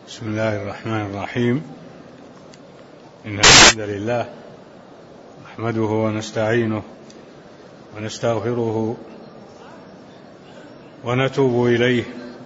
بسم الله الرحمن الرحيم. إن الحمد لله نحمده ونستعينه ونستغفره ونتوب إليه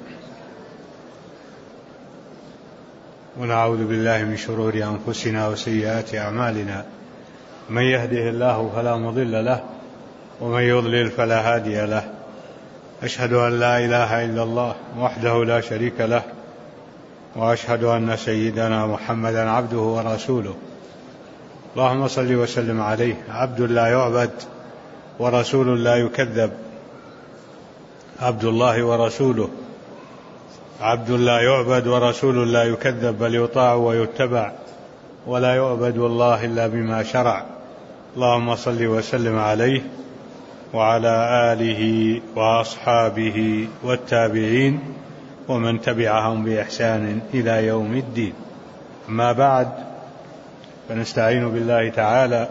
ونعوذ بالله من شرور أنفسنا وسيئات أعمالنا. من يهده الله فلا مضل له ومن يضلل فلا هادي له. أشهد أن لا إله إلا الله وحده لا شريك له، وأشهد أن سيدنا محمدا عبده ورسوله. اللهم صل وسلم عليه، عبد لا يعبد ورسول لا يكذب. عبد الله ورسوله، عبد لا يعبد ورسول لا يكذب، بل يطاع ويتبع، ولا يعبد الله إلا بما شرع. اللهم صل وسلم عليه وعلى آله وأصحابه والتابعين ومن تبعهم بإحسان إلى يوم الدين. أما بعد، فنستعين بالله تعالى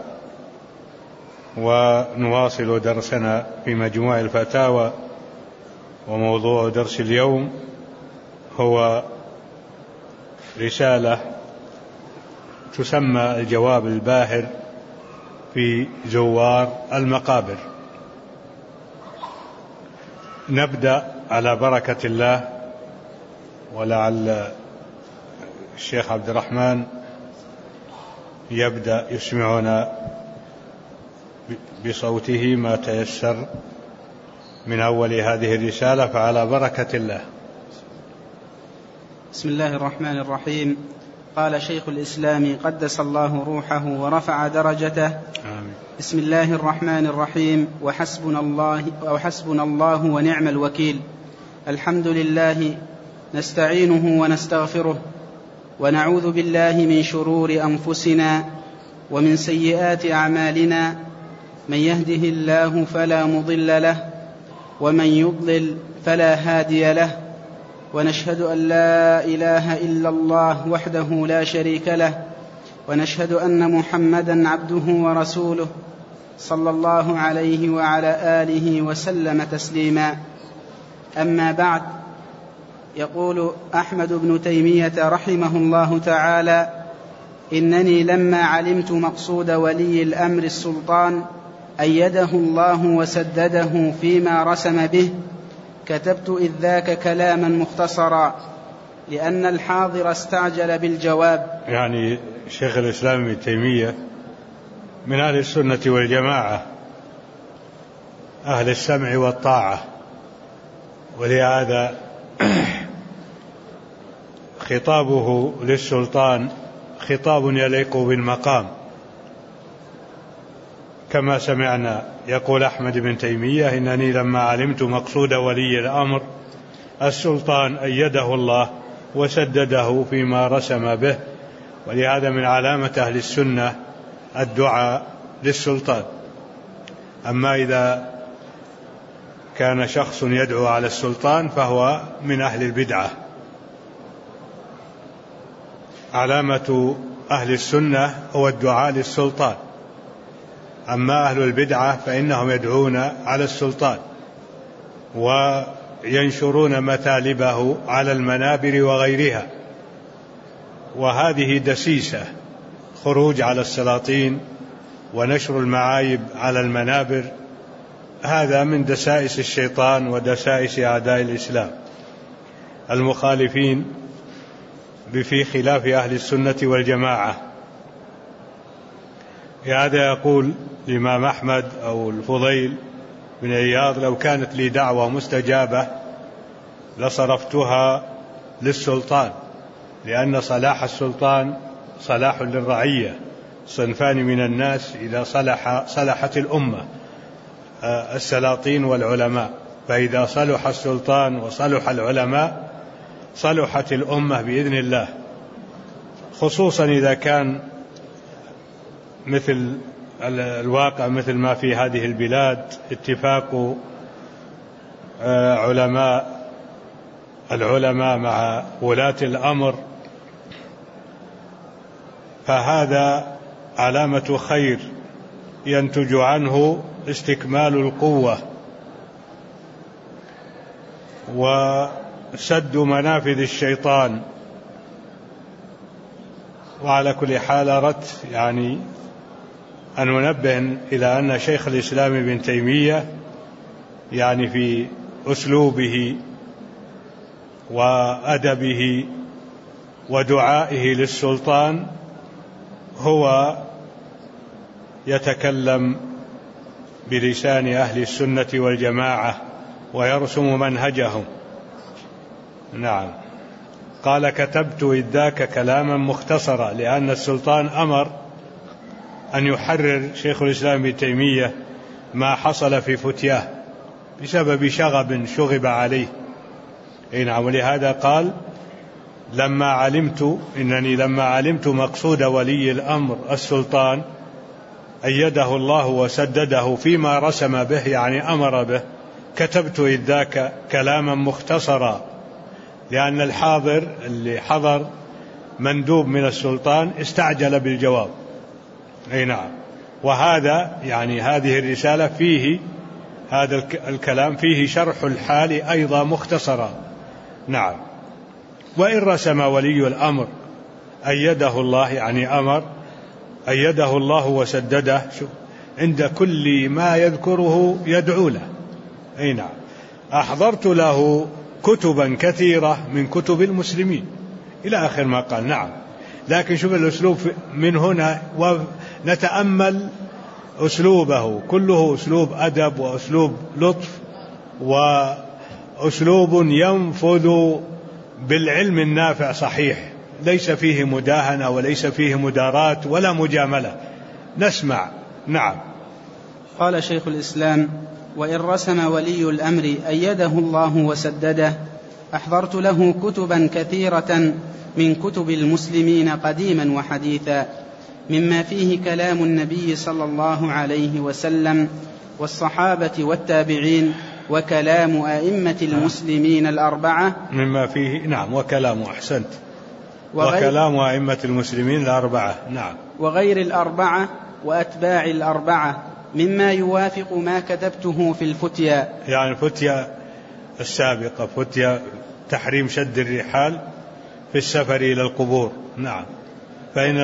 ونواصل درسنا في مجموع الفتاوى، وموضوع درس اليوم هو رسالة تسمى الجواب الباهر في زوار المقابر. نبدأ على بركة الله، ولعل الشيخ عبد الرحمن يبدأ يسمعنا بصوته ما تيسر من أول هذه الرسالة، فعلى بركة الله. بسم الله الرحمن الرحيم. قال شيخ الإسلام قدس الله روحه ورفع درجته: آمين. بسم الله الرحمن الرحيم. وحسبنا الله ونعم الوكيل. الحمد لله نستعينه ونستغفره، ونعوذ بالله من شرور أنفسنا ومن سيئات أعمالنا. من يهده الله فلا مضل له، ومن يضلل فلا هادي له. ونشهد أن لا إله إلا الله وحده لا شريك له، ونشهد أن محمدا عبده ورسوله صلى الله عليه وعلى آله وسلم تسليما. أما بعد، يقول أحمد بن تيمية رحمه الله تعالى: إنني لما علمت مقصود ولي الأمر السلطان أيده الله وسدده فيما رسم به، كتبت إذ ذاك كلاما مختصرا، لأن الحاضر استعجل بالجواب. يعني شيخ الإسلام ابن تيمية من أهل السنة والجماعة، أهل السمع والطاعة، ولهذا خطابه للسلطان خطاب يليق بالمقام. كما سمعنا يقول أحمد بن تيمية: إنني لما علمت مقصود ولي الأمر السلطان أيده الله وسدده فيما رسم به. ولهذا من علامة أهل السنة الدعاء للسلطان. أما إذا كان شخص يدعو على السلطان فهو من أهل البدعة. علامة أهل السنة هو الدعاء للسلطان. أما أهل البدعة فإنهم يدعون على السلطان وينشرون مثالبه على المنابر وغيرها، وهذه دسيسة، خروج على السلاطين ونشر المعايب على المنابر. هذا من دسائس الشيطان ودسائس أعداء الإسلام المخالفين بفي خلاف أهل السنة والجماعة. هذا يقول الإمام أحمد أو الفضيل بن عياض: لو كانت لي دعوة مستجابة لصرفتها للسلطان، لأن صلاح السلطان صلاح للرعية. صنفان من الناس إذا صلحت الأمة: السلاطين والعلماء. فإذا صلح السلطان وصلح العلماء صلحت الأمة بإذن الله، خصوصا إذا كان مثل الواقع مثل ما في هذه البلاد، اتفاق العلماء مع ولاة الأمر، فهذا علامة خير ينتج عنه استكمال القوة وسد منافذ الشيطان وعلى كل حال أردت يعني أن ننبه إلى أن شيخ الإسلام ابن تيمية يعني في أسلوبه وأدبه ودعائه للسلطان هو يتكلم بلسان أهل السنة والجماعة ويرسم منهجهم. نعم. قال: كتبت إذ ذاك كلاما مختصرا، لأن السلطان أمر أن يحرر شيخ الإسلام ابن تيمية ما حصل في فتياه بسبب شغب شغب عليه. نعم. ولهذا قال: لما علمت مقصود ولي الأمر السلطان أيده الله وسدده فيما رسم به، يعني أمر به، كتبت إذ ذاك كلاما مختصرا، لأن الحاضر اللي حضر مندوب من السلطان استعجل بالجواب. نعم. وهذا يعني هذه الرسالة فيه هذا الكلام فيه شرح الحال أيضا مختصرا. نعم. وإن رسم ولي الأمر أيده الله، يعني أمر أيده الله وسدده، عند كل ما يذكره يدعو له. نعم. أحضرت له كتبا كثيرة من كتب المسلمين إلى آخر ما قال. نعم. لكن شوف الأسلوب من هنا، ونتأمل أسلوبه، كله أسلوب أدب وأسلوب لطف وأسلوب ينفذ بالعلم النافع صحيح، ليس فيه مداهنة وليس فيه مدارات ولا مجاملة. نسمع. نعم. قال شيخ الإسلام: وإن رسم ولي الأمر أيده الله وسدده، أحضرت له كتبا كثيرة من كتب المسلمين قديما وحديثا، مما فيه كلام النبي صلى الله عليه وسلم والصحابة والتابعين، وكلام أئمة المسلمين الأربعة مما فيه. نعم. وكلام، أحسنت، وكلام أئمة المسلمين الأربعة. نعم. وغير الأربعة وأتباع الأربعة، مما يوافق ما كتبته في الفتيا، يعني الفتيا السابقة، فتيا تحريم شد الرحال في السفر إلى القبور. نعم. فإن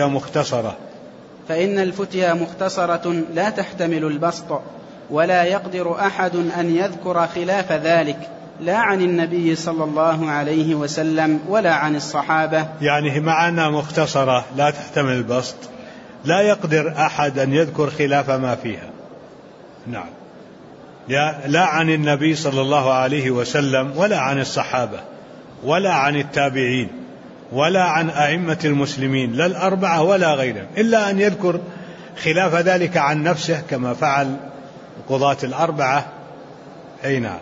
الفتيا مختصرة لا تحتمل البسط، ولا يقدر أحد أن يذكر خلاف ذلك، لا عن النبي صلى الله عليه وسلم ولا عن الصحابة. يعني مع أنها مختصرة لا تحتمل البسط، لا يقدر أحد أن يذكر خلاف ما فيها. نعم. لا عن النبي صلى الله عليه وسلم ولا عن الصحابة ولا عن التابعين ولا عن أئمة المسلمين، لا الأربعة ولا غيرهم، إلا أن يذكر خلاف ذلك عن نفسه كما فعل قضاة الأربعة. أي نعم.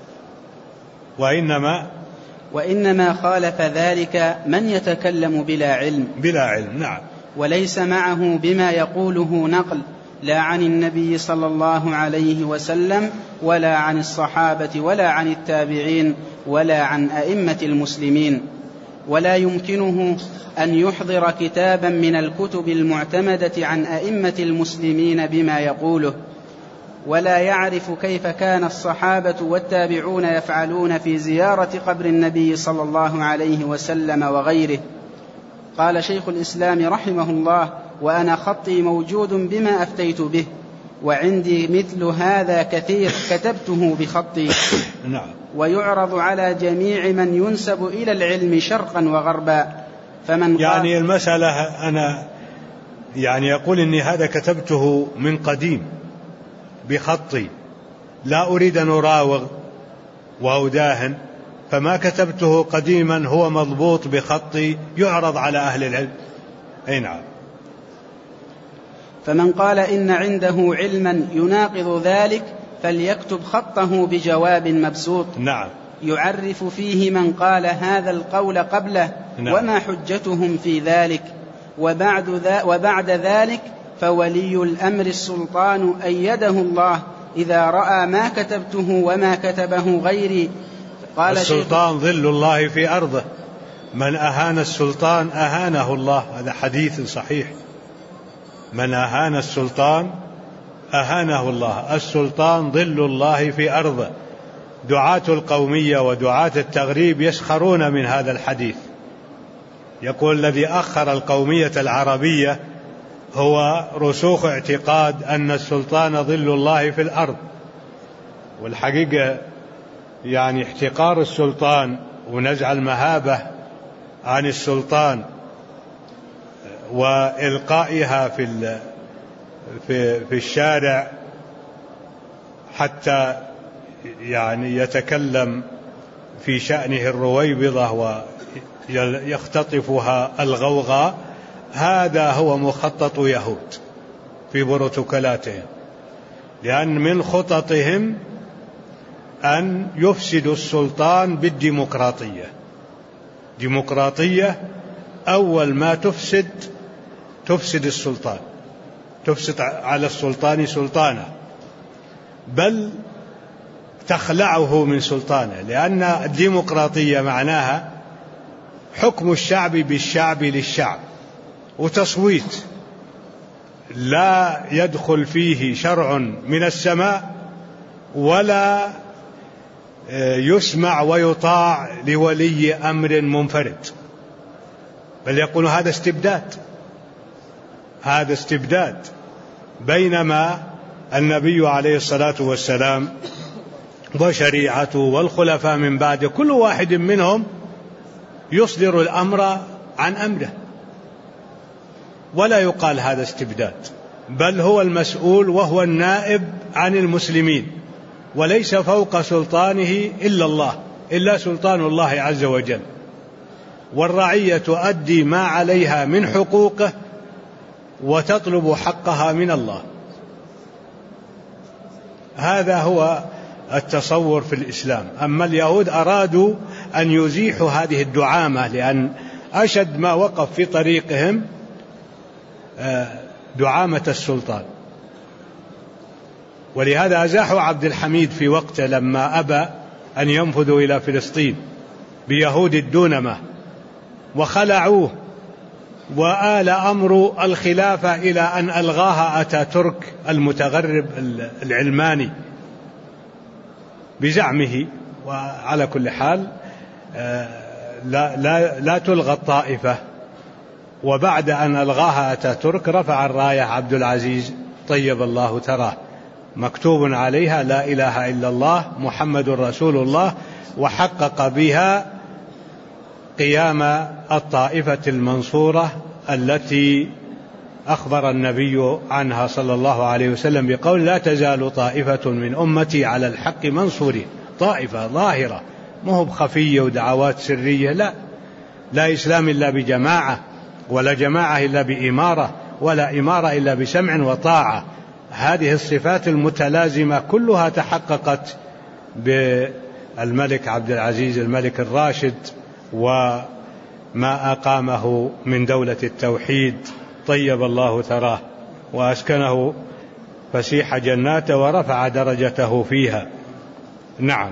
وإنما خالف ذلك من يتكلم بلا علم. نعم. وليس معه بما يقوله نقل، لا عن النبي صلى الله عليه وسلم ولا عن الصحابة ولا عن التابعين ولا عن أئمة المسلمين. ولا يمكنه أن يحضر كتابا من الكتب المعتمدة عن أئمة المسلمين بما يقوله، ولا يعرف كيف كان الصحابة والتابعون يفعلون في زيارة قبر النبي صلى الله عليه وسلم وغيره. قال شيخ الإسلام رحمه الله: وأنا خطي موجود بما أفتيت به، وعندي مثل هذا كثير كتبته بخطي. نعم. ويعرض على جميع من ينسب إلى العلم شرقا وغربا. فمن يعني المسألة أنا يعني يقول إني هذا كتبته من قديم بخطي، لا أريد أن أراوغ وأداهن، فما كتبته قديما هو مضبوط بخطي يعرض على أهل العلم. أي نعم. فمن قال إن عنده علما يناقض ذلك فليكتب خطه بجواب مبسوط. نعم. يعرف فيه من قال هذا القول قبله. نعم. وما حجتهم في ذلك. وبعد ذلك فولي الأمر السلطان أيده الله إذا رأى ما كتبته وما كتبه غيري. قال السلطان ظل الله في أرضه، من أهان السلطان أهانه الله، هذا حديث صحيح. من أهان السلطان أهانه الله، السلطان ظل الله في أرضه. دعاة القومية ودعاة التغريب يسخرون من هذا الحديث. يقول الذي أخر القومية العربية هو رسوخ اعتقاد أن السلطان ظل الله في الأرض. والحقيقة يعني احتقار السلطان ونزع المهابة عن السلطان وإلقائها في الشارع حتى يعني يتكلم في شأنه الرويبضة ويختطفها الغوغاء، هذا هو مخطط يهود في بروتوكولاتهم، لأن من خططهم أن يفسدوا السلطان بالديمقراطية. ديمقراطية أول ما تفسد السلطان، تفسد على السلطان سلطانه، بل تخلعه من سلطانه، لأن الديمقراطية معناها حكم الشعب بالشعب للشعب، وتصويت لا يدخل فيه شرع من السماء ولا يسمع ويطاع لولي أمر منفرد، بل يقول هذا استبداد. بينما النبي عليه الصلاة والسلام وشريعته والخلفاء من بعده كل واحد منهم يصدر الأمر عن أمره، ولا يقال هذا استبداد، بل هو المسؤول وهو النائب عن المسلمين، وليس فوق سلطانه إلا الله، إلا سلطان الله عز وجل. والرعية تؤدي ما عليها من حقوقه وتطلب حقها من الله. هذا هو التصور في الإسلام. أما اليهود أرادوا أن يزيحوا هذه الدعامة، لأن أشد ما وقف في طريقهم دعامة السلطان، ولهذا أزاحوا عبد الحميد في وقته لما أبى أن ينفذوا إلى فلسطين بيهود الدونمة، وخلعوه، وآل أمر الخلافة إلى أن ألغاها أتاتورك المتغرب العلماني بزعمه. وعلى كل حال لا تلغى الطائفة. وبعد أن ألغاها أتاتورك رفع الراية عبد العزيز طيب الله تراه، مكتوب عليها لا إله إلا الله محمد رسول الله، وحقق بها قيام الطائفة المنصورة التي أخبر النبي عنها صلى الله عليه وسلم بقول لا تزال طائفة من أمتي على الحق منصورين. طائفة ظاهرة، مو بخفية ودعوات سرية، لا إسلام إلا بجماعة، ولا جماعة إلا بإمارة، ولا إمارة إلا بسمع وطاعة. هذه الصفات المتلازمة كلها تحققت بالملك عبد العزيز الملك الراشد وما أقامه من دولة التوحيد طيب الله ثراه، وأسكنه فسيح جناته ورفع درجته فيها. نعم.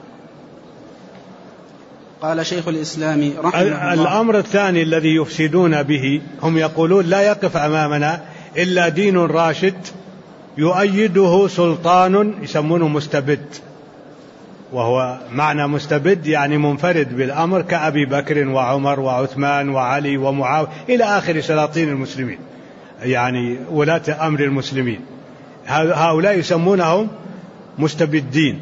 قال شيخ الإسلام رحمه الله: الأمر الثاني الذي يفسدون به، هم يقولون لا يقف أمامنا إلا دين راشد يؤيده سلطان يسمونه مستبد، وهو معنى مستبد يعني منفرد بالأمر كأبي بكر وعمر وعثمان وعلي ومعاوية إلى آخر سلاطين المسلمين، يعني ولاة أمر المسلمين. هؤلاء يسمونهم مستبدين.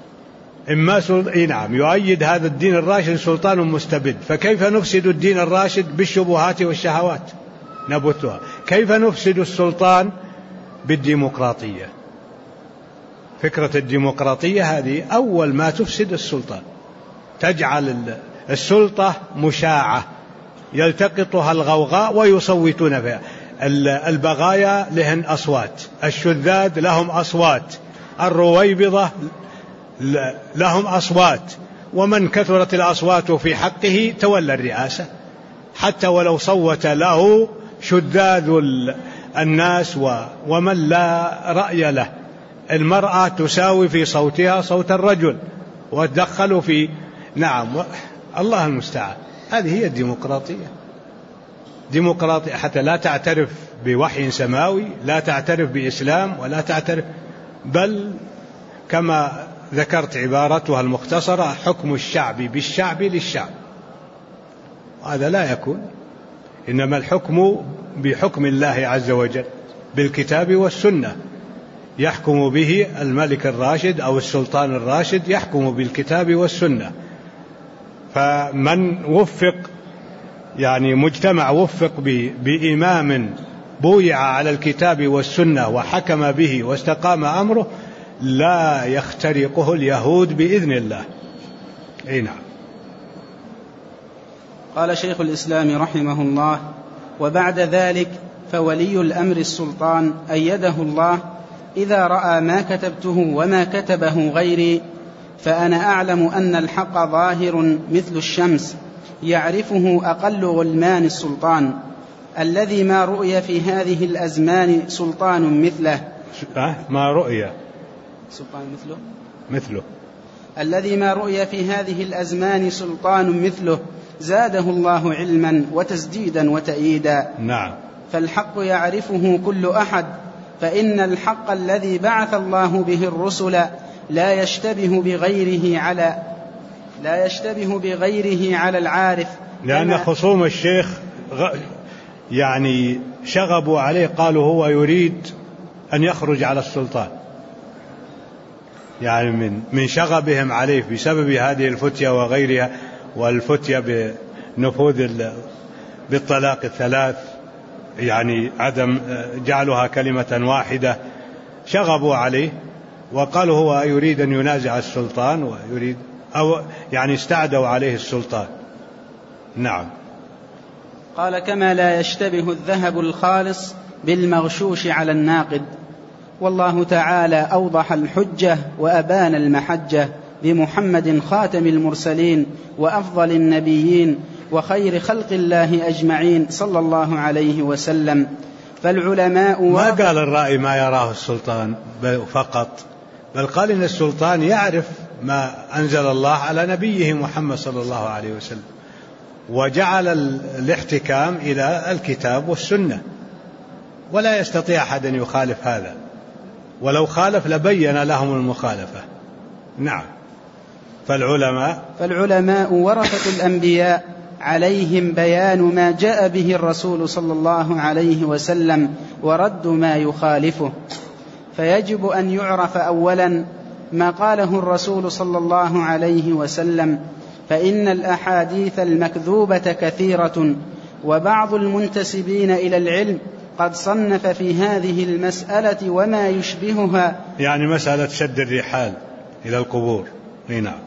نعم، يؤيد هذا الدين الراشد سلطان مستبد. فكيف نفسد الدين الراشد؟ بالشبهات والشهوات نبثها. كيف نفسد السلطان؟ بالديمقراطية. فكرة الديمقراطية هذه أول ما تفسد السلطان، تجعل السلطة مشاعة يلتقطها الغوغاء ويصوتون فيها. البغايا لهن أصوات، الشذاذ لهم أصوات، الرويبضة لهم أصوات، ومن كثرت الأصوات في حقه تولى الرئاسة، حتى ولو صوت له شذاذ الناس ومن لا رأي له. المرأة تساوي في صوتها صوت الرجل وتدخل في الله المستعان. هذه هي الديمقراطية. ديمقراطية حتى لا تعترف بوحي سماوي، لا تعترف بإسلام، ولا تعترف، بل كما ذكرت عبارتها المختصرة: حكم الشعب بالشعب للشعب. هذا لا يكون. إنما الحكم بحكم الله عز وجل بالكتاب والسنة، يحكم به الملك الراشد أو السلطان الراشد، يحكم بالكتاب والسنة. فمن وفق يعني مجتمع وفق بإمام بويع على الكتاب والسنة وحكم به واستقام أمره لا يخترقه اليهود بإذن الله. نعم. قال شيخ الإسلام رحمه الله: وبعد ذلك فولي الأمر السلطان أيده الله إذا رأى ما كتبته وما كتبه غيري، فأنا أعلم أن الحق ظاهر مثل الشمس يعرفه أقل غلمان السلطان، الذي ما رؤي في هذه الأزمان سلطان مثله. ما رؤي سلطان مثله الذي ما رؤي في هذه الأزمان سلطان مثله، زاده الله علما وتسديدا وتأييدا. نعم. فالحق يعرفه كل أحد، فإن الحق الذي بعث الله به الرسل لا يشتبه بغيره على العارف. لأن خصوم الشيخ يعني شغبوا عليه، قالوا هو يريد أن يخرج على السلطان، يعني من شغبهم عليه بسبب هذه الفتية وغيرها، والفتية بنفوذ بالطلاق الثلاث، يعني عدم جعلها كلمة واحدة، شغبوا عليه وقالوا هو يريد أن ينازع السلطان ويريد أو يعني استعدوا عليه السلطان. نعم. قال: كما لا يشتبه الذهب الخالص بالمغشوش على الناقد. والله تعالى أوضح الحجة وأبان المحجة بمحمد خاتم المرسلين وأفضل النبيين وخير خلق الله أجمعين صلى الله عليه وسلم. فالعلماء ما قال الرأي ما يراه السلطان فقط، بل قال إن السلطان يعرف ما أنزل الله على نبيه محمد صلى الله عليه وسلم، وجعل الاحتكام إلى الكتاب والسنة، ولا يستطيع أحد أن يخالف هذا، ولو خالف لبين لهم المخالفة. نعم. فالعلماء ورثة الأنبياء، عليهم بيان ما جاء به الرسول صلى الله عليه وسلم ورد ما يخالفه. فيجب أن يعرف أولا ما قاله الرسول صلى الله عليه وسلم، فإن الأحاديث المكذوبة كثيرة، وبعض المنتسبين إلى العلم قد صنف في هذه المسألة وما يشبهها، يعني مسألة شد الرحال إلى القبور. نعم.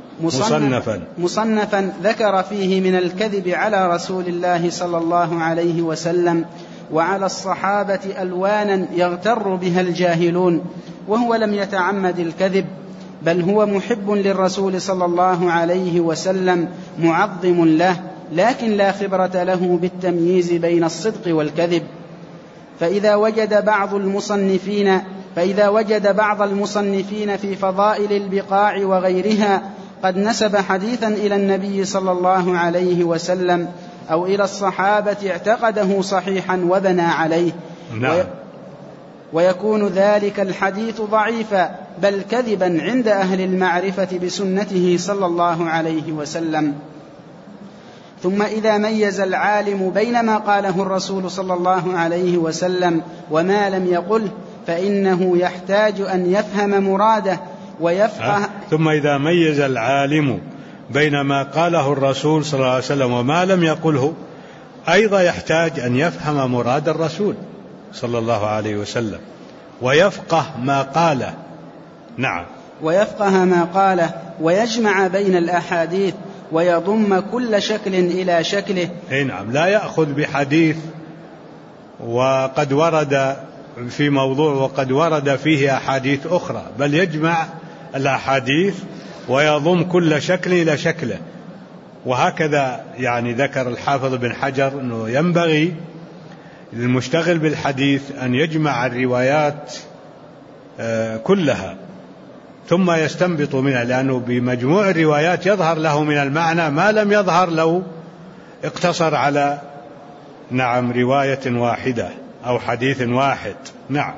مصنفا ذكر فيه من الكذب على رسول الله صلى الله عليه وسلم وعلى الصحابة ألوانا يغتر بها الجاهلون، وهو لم يتعمد الكذب، بل هو محب للرسول صلى الله عليه وسلم معظم له، لكن لا خبرة له بالتمييز بين الصدق والكذب. فإذا وجد بعض المصنفين في فضائل البقاع وغيرها قد نسب حديثا إلى النبي صلى الله عليه وسلم أو إلى الصحابة اعتقده صحيحا وبنى عليه، نعم. ويكون ذلك الحديث ضعيفا بل كذبا عند أهل المعرفة بسنته صلى الله عليه وسلم. ثم إذا ميز العالم بين ما قاله الرسول صلى الله عليه وسلم وما لم يقله، فإنه يحتاج أن يفهم مراده ويفقه. ثم إذا ميز العالم بين ما قاله الرسول صلى الله عليه وسلم وما لم يقله، أيضا يحتاج أن يفهم مراد الرسول صلى الله عليه وسلم ويفقه ما قاله. نعم. ويفقه ما قاله ويجمع بين الأحاديث ويضم كل شكل إلى شكله. نعم. لا يأخذ بحديث وقد ورد في موضوع وقد ورد فيه أحاديث أخرى، بل يجمع الأحاديث ويضم كل شكل إلى شكله. وهكذا يعني ذكر الحافظ بن حجر أنه ينبغي للمشتغل بالحديث أن يجمع الروايات كلها ثم يستنبط منها، لأنه بمجموع الروايات يظهر له من المعنى ما لم يظهر لو اقتصر على رواية واحدة أو حديث واحد. نعم.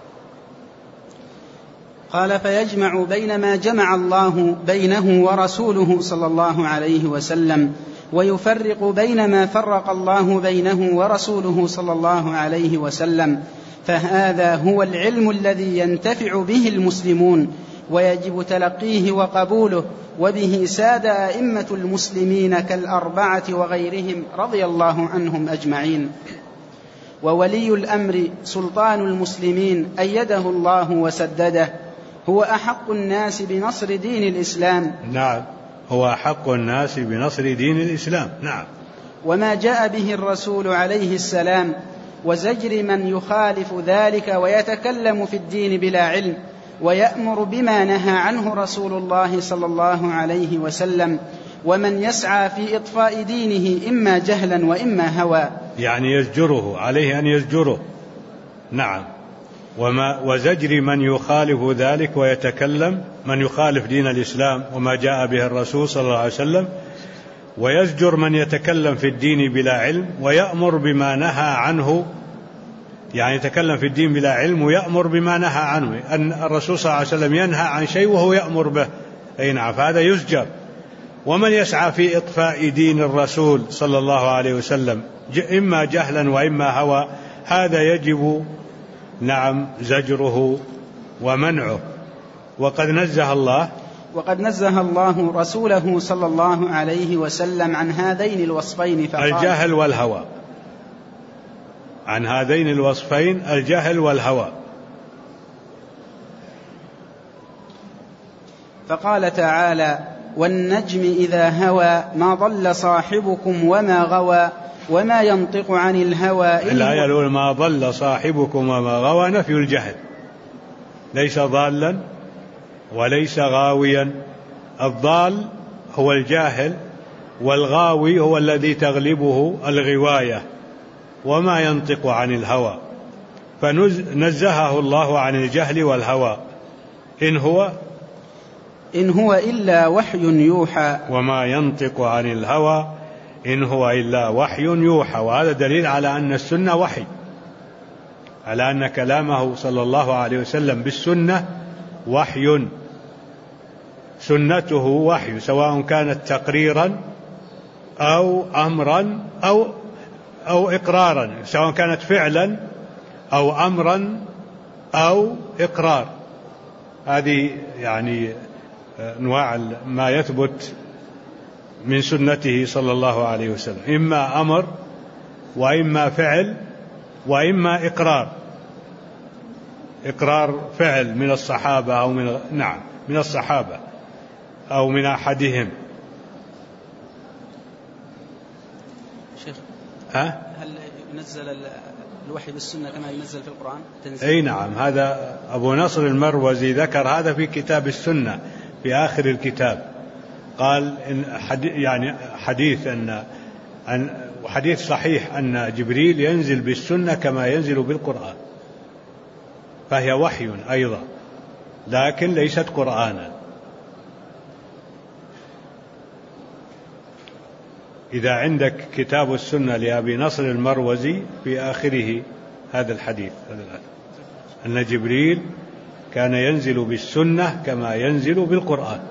قال: فيجمع بين ما جمع الله بينه ورسوله صلى الله عليه وسلم ويفرق بين ما فرق الله بينه ورسوله صلى الله عليه وسلم، فهذا هو العلم الذي ينتفع به المسلمون ويجب تلقيه وقبوله، وبه ساد أئمة المسلمين كالأربعة وغيرهم رضي الله عنهم أجمعين. وولي الأمر سلطان المسلمين أيده الله وسدده، هو أحق الناس بنصر دين الإسلام. نعم، هو أحق الناس بنصر دين الإسلام. نعم. وما جاء به الرسول عليه السلام وزجر من يخالف ذلك ويتكلم في الدين بلا علم، ويأمر بما نهى عنه رسول الله صلى الله عليه وسلم، ومن يسعى في إطفاء دينه إما جهلا وإما هوى، يعني يزجره، عليه أن يزجره. نعم. وزجر من يخالف ذلك ويتكلم، من يخالف دين الإسلام وما جاء به الرسول صلى الله عليه وسلم، ويزجر من يتكلم في الدين بلا علم، ويأمر بما نهى عنه، يعني يتكلم في الدين بلا علم ويأمر بما نهى عنه. أن الرسول صلى الله عليه وسلم ينهى عن شيء وهو يأمر به، أي نعم، فهذا يزجر. ومن يسعى في إطفاء دين الرسول صلى الله عليه وسلم إما جهلا وإما هوى، هذا يجب نعم زجره ومنعه. وقد نزه الله رسوله صلى الله عليه وسلم عن هذين الوصفين فقال: الجهل والهوى، عن هذين الوصفين، الجهل والهوى. فقال تعالى: والنجم إذا هوى ما ضل صاحبكم وما غوى وما ينطق عن الهوى. الآية الأولى ما ضل صاحبكم وما غوى نفي الجهل، ليس ضالا وليس غاويا. الضال هو الجاهل، والغاوي هو الذي تغلبه الغواية. وما ينطق عن الهوى، فنزهه الله عن الجهل والهوى. إن هو إلا وحي يوحى. وما ينطق عن الهوى إن هو إلا وحي يوحى. وهذا دليل على أن السنة وحي، على أن كلامه صلى الله عليه وسلم بالسنة وحي، سنته وحي، سواء كانت تقريرا أو أمرا أو إقرارا، سواء كانت فعلا أو أمرا أو إقرار. هذه يعني أنواع ما يثبت من سنته صلى الله عليه وسلم، إما أمر وإما فعل وإما إقرار فعل من الصحابة أو من الصحابة أو من أحدهم. شيخ، هل ينزل الوحي بالسنة كما ينزل في القرآن تنزيل؟ أي نعم، هذا أبو نصر المروزي ذكر هذا في كتاب السنة في آخر الكتاب. قال إن حديث صحيح أن جبريل ينزل بالسنة كما ينزل بالقرآن، فهي وحي أيضا لكن ليست قرآنا. إذا عندك كتاب السنة لأبي نصر المروزي في آخره هذا الحديث، أن جبريل كان ينزل بالسنة كما ينزل بالقرآن.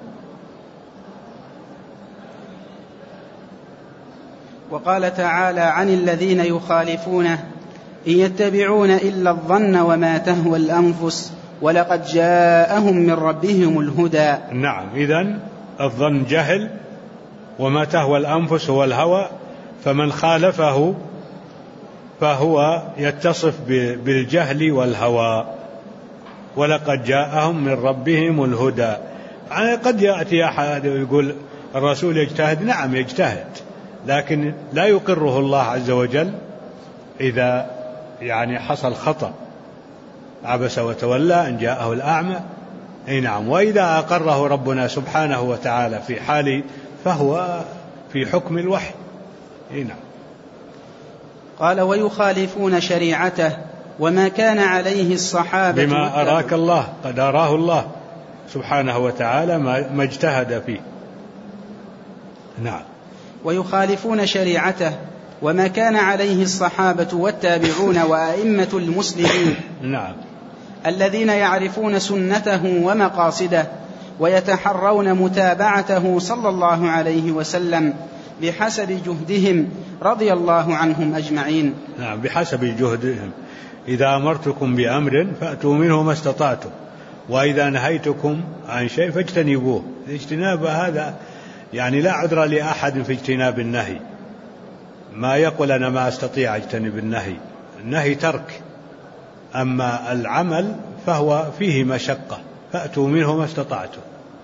وقال تعالى عن الذين يخالفونه: إن يتبعون إلا الظن وما تهوى الأنفس ولقد جاءهم من ربهم الهدى. نعم، إذن الظن جهل، وما تهوى الأنفس هو الهوى، فمن خالفه فهو يتصف بالجهل والهوى. ولقد جاءهم من ربهم الهدى. يعني قد يأتي أحد ويقول الرسول يجتهد، نعم يجتهد، لكن لا يقره الله عز وجل إذا حصل خطأ، عبس وتولى أن جاءه الأعمى. أي نعم، وإذا أقره ربنا سبحانه وتعالى في حال فهو في حكم الوحي. أي نعم. قال: ويخالفون شريعته وما كان عليه الصحابة بما أراك الله، قد أراه الله سبحانه وتعالى ما اجتهد فيه. نعم. ويخالفون شريعته وما كان عليه الصحابة والتابعون وأئمة المسلمين. نعم. الذين يعرفون سنته ومقاصده ويتحرون متابعته صلى الله عليه وسلم، بحسب جهدهم رضي الله عنهم أجمعين. نعم، بحسب جهدهم. إذا أمرتكم بأمر فأتوا منه ما استطعتم، وإذا نهيتكم عن شيء فاجتنبوه. الاجتناب هذا يعني لا عذر لأحد في اجتناب النهي، ما يقول أنا ما أستطيع أجتنب النهي، النهي ترك، أما العمل فهو فيه مشقة، فأتوا منه ما استطعتم.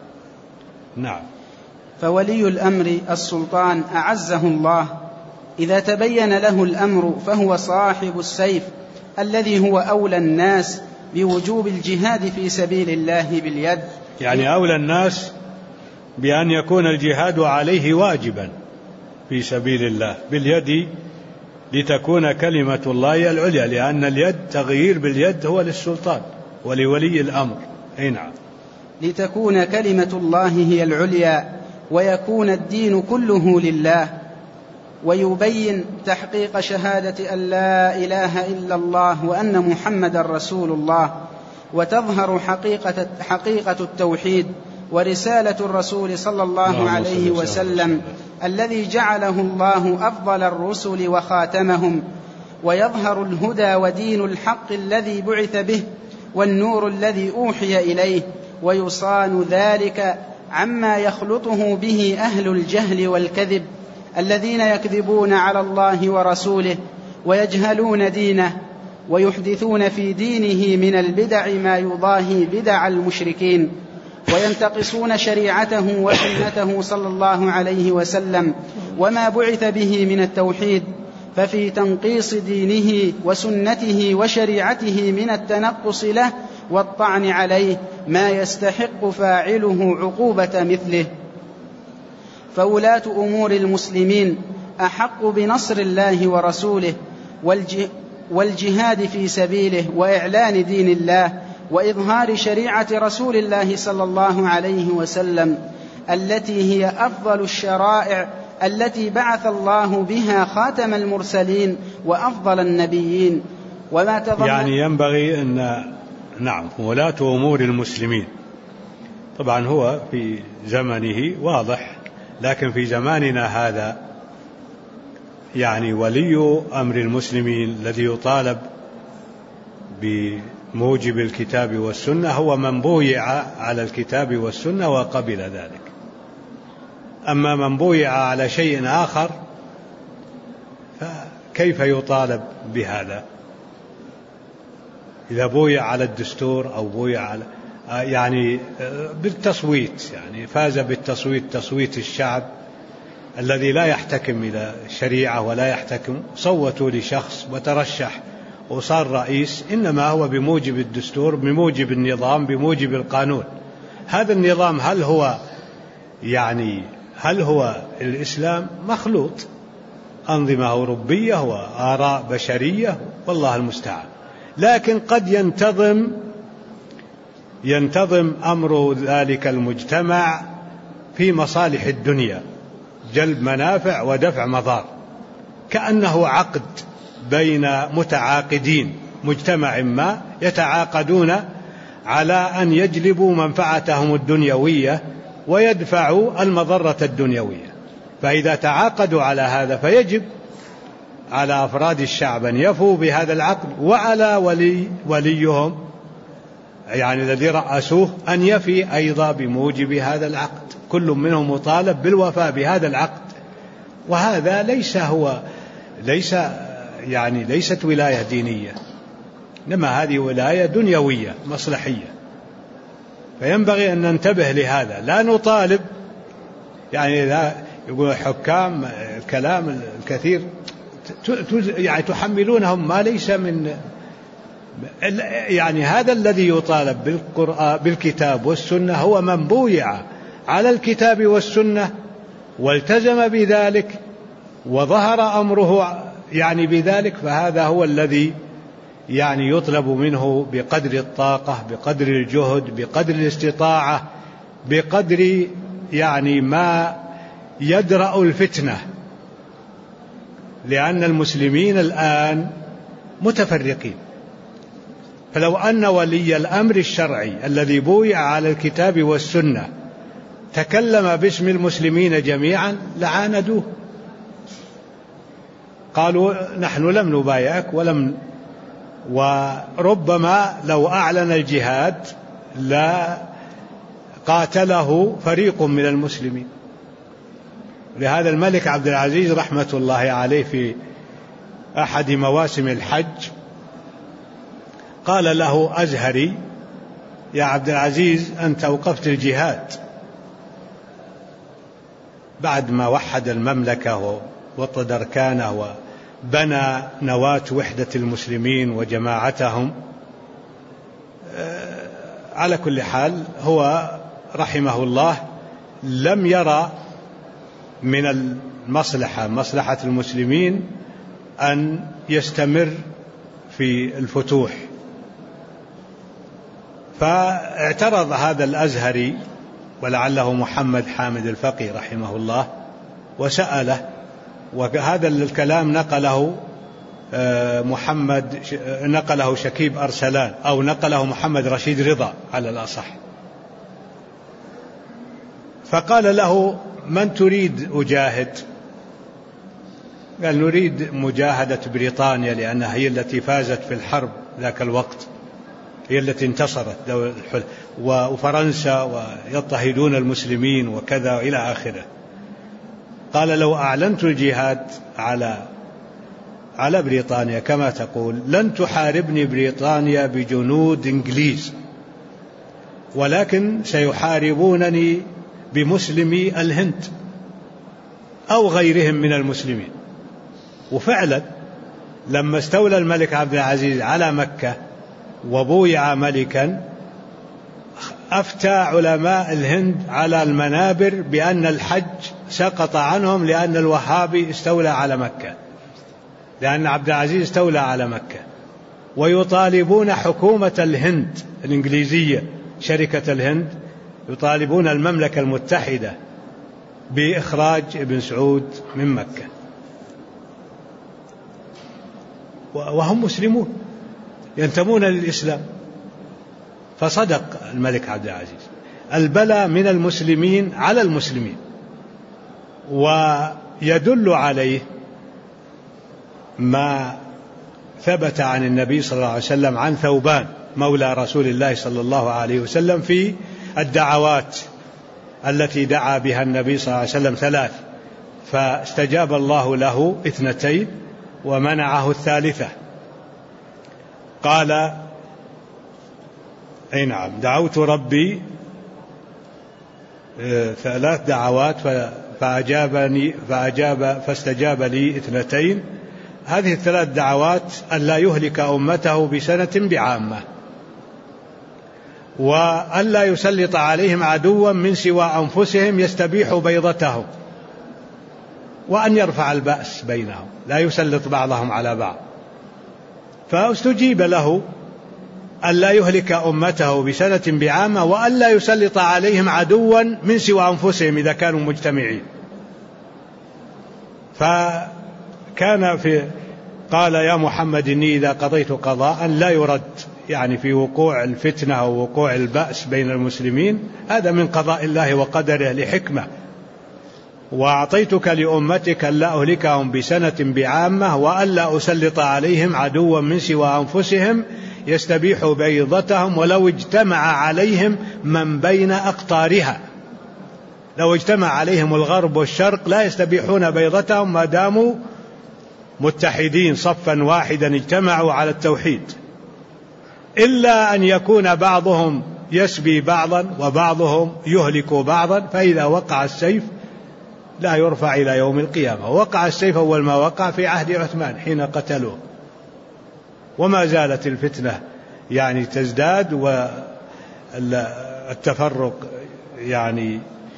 نعم. فولي الأمر السلطان أعزه الله إذا تبين له الأمر فهو صاحب السيف الذي هو أولى الناس بوجوب الجهاد في سبيل الله باليد، يعني أولى الناس بأن يكون الجهاد عليه واجبا في سبيل الله باليد لتكون كلمة الله العليا، لأن اليد تغيير باليد هو للسلطان ولولي الأمر. نعم. لتكون كلمة الله هي العليا ويكون الدين كله لله، ويبين تحقيق شهادة أن لا إله إلا الله وأن محمد رسول الله، وتظهر حقيقة التوحيد ورسالة الرسول صلى الله عليه وسلم الذي جعله الله أفضل الرسل وخاتمهم، ويظهر الهدى ودين الحق الذي بعث به والنور الذي أوحي إليه، ويصان ذلك عما يخلطه به أهل الجهل والكذب الذين يكذبون على الله ورسوله ويجهلون دينه ويحدثون في دينه من البدع ما يضاهي بدع المشركين، وينتقصون شريعته وسنته صلى الله عليه وسلم وما بعث به من التوحيد، ففي تنقيص دينه وسنته وشريعته من التنقص له والطعن عليه ما يستحق فاعله عقوبة مثله. فولاة أمور المسلمين أحق بنصر الله ورسوله والجهاد في سبيله وإعلان دين الله وإظهار شريعة رسول الله صلى الله عليه وسلم التي هي أفضل الشرائع التي بعث الله بها خاتم المرسلين وأفضل النبيين. وما تظن يعني ينبغي أن نعم ولاة أمور المسلمين، طبعا هو في زمنه واضح، لكن في زماننا هذا يعني ولي أمر المسلمين الذي يطالب بموجب الكتاب والسنة هو من بويع على الكتاب والسنة وقبل ذلك. أما من بويع على شيء آخر فكيف يطالب بهذا؟ إذا بويع على الدستور أو بويع على يعني بالتصويت، يعني فاز بالتصويت، تصويت الشعب الذي لا يحتكم إلى الشريعة ولا يحتكم، صوتوا لشخص وترشح وصار رئيس، إنما هو بموجب الدستور، بموجب النظام، بموجب القانون. هذا النظام هل هو الإسلام؟ مخلوط، أنظمة أوروبية وآراء بشرية والله المستعان، لكن قد ينتظم أمر ذلك المجتمع في مصالح الدنيا، جلب منافع ودفع مضار، كأنه عقد بين متعاقدين، مجتمع ما يتعاقدون على أن يجلبوا منفعتهم الدنيوية ويدفعوا المضرة الدنيوية. فإذا تعاقدوا على هذا فيجب على أفراد الشعب أن يفوا بهذا العقد، وعلى وليهم يعني الذي رأسوه أن يفي أيضا بموجب هذا العقد، كل منهم مطالب بالوفاء بهذا العقد. وهذا ليست ولاية دينية، إنما هذه ولاية دنيوية مصلحية، فينبغي أن ننتبه لهذا. لا نطالب يعني لا يقول حكام الكلام الكثير يعني تحملونهم ما ليس من يعني هذا الذي يطالب بالقرآن بالكتاب والسنة هو من بويع على الكتاب والسنة والتزم بذلك وظهر أمره يعني بذلك، فهذا هو الذي يعني يطلب منه بقدر الطاقة، بقدر الجهد، بقدر الاستطاعة، بقدر يعني ما يدرأ الفتنة. لأن المسلمين الآن متفرقين، فلو أن ولي الأمر الشرعي الذي بويع على الكتاب والسنة تكلم باسم المسلمين جميعا لعاندوه قالوا نحن لم نبايعك وربما لو أعلن الجهاد لا قاتله فريق من المسلمين. لهذا الملك عبد العزيز رحمة الله عليه في أحد مواسم الحج قال له أزهري: يا عبد العزيز أنت أوقفت الجهاد بعد ما وحد المملكة وطد أركانه وبنى نواة وحدة المسلمين وجماعتهم. على كل حال هو رحمه الله لم يرى من مصلحة المسلمين أن يستمر في الفتوح، فاعترض هذا الأزهري ولعله محمد حامد الفقي رحمه الله وسأله، وهذا الكلام نقله شكيب أرسلان أو نقله محمد رشيد رضا على الأصح. فقال له: من تريد أجاهد؟ قال: نريد مجاهدة بريطانيا لأنها هي التي فازت في الحرب ذاك الوقت، هي التي انتصرت وفرنسا ويضطهدون المسلمين وكذا إلى آخره. قال: لو أعلنت الجهاد على بريطانيا كما تقول لن تحاربني بريطانيا بجنود إنجليز، ولكن سيحاربونني بمسلمي الهند أو غيرهم من المسلمين. وفعلا لما استولى الملك عبد العزيز على مكة وبويع ملكا أفتى علماء الهند على المنابر بأن الحج سقط عنهم لأن الوهابي استولى على مكة، لأن عبد العزيز استولى على مكة، ويطالبون حكومة الهند الإنجليزية شركة الهند يطالبون المملكة المتحدة بإخراج ابن سعود من مكة، وهم مسلمون ينتمون للإسلام. فصدق الملك عبد العزيز، البلاء من المسلمين على المسلمين. ويدل عليه ما ثبت عن النبي صلى الله عليه وسلم عن ثوبان مولى رسول الله صلى الله عليه وسلم في الدعوات التي دعا بها النبي صلى الله عليه وسلم 3، فاستجاب الله له 2 ومنعه 3. قال: أي نعم، دعوت ربي 3 دعوات فاستجاب لي 2. هذه 3 دعوات: أن لا يهلك أمته بسنة بعامة، وأن لا يسلط عليهم عدوا من سوى أنفسهم يستبيح بيضتهم، وأن يرفع البأس بينهم لا يسلط بعضهم على بعض. فاستجيب له أن لا يهلك أمته بسنة بعامة، وأن لا يسلط عليهم عدوا من سوى أنفسهم إذا كانوا مجتمعين. قال: يا محمد إني إذا قضيت قضاء لا يرد، يعني في وقوع الفتنة أو وقوع البأس بين المسلمين، هذا من قضاء الله وقدره لحكمة. وأعطيتك لأمتك أن لا أهلكهم بسنة بعامة، وأن لا أسلط عليهم عدوا من سوى أنفسهم يستبيح بيضتهم ولو اجتمع عليهم من بين أقطارها. لو اجتمع عليهم الغرب والشرق لا يستبيحون بيضتهم ما داموا متحدين صفا واحدا اجتمعوا على التوحيد، إلا أن يكون بعضهم يسبي بعضا وبعضهم يهلك بعضا، فإذا وقع السيف لا يرفع إلى يوم القيامة. ووقع السيف أول ما وقع في عهد عثمان حين قتلوه، وما زالت الفتنة يعني تزداد والتفرق يعني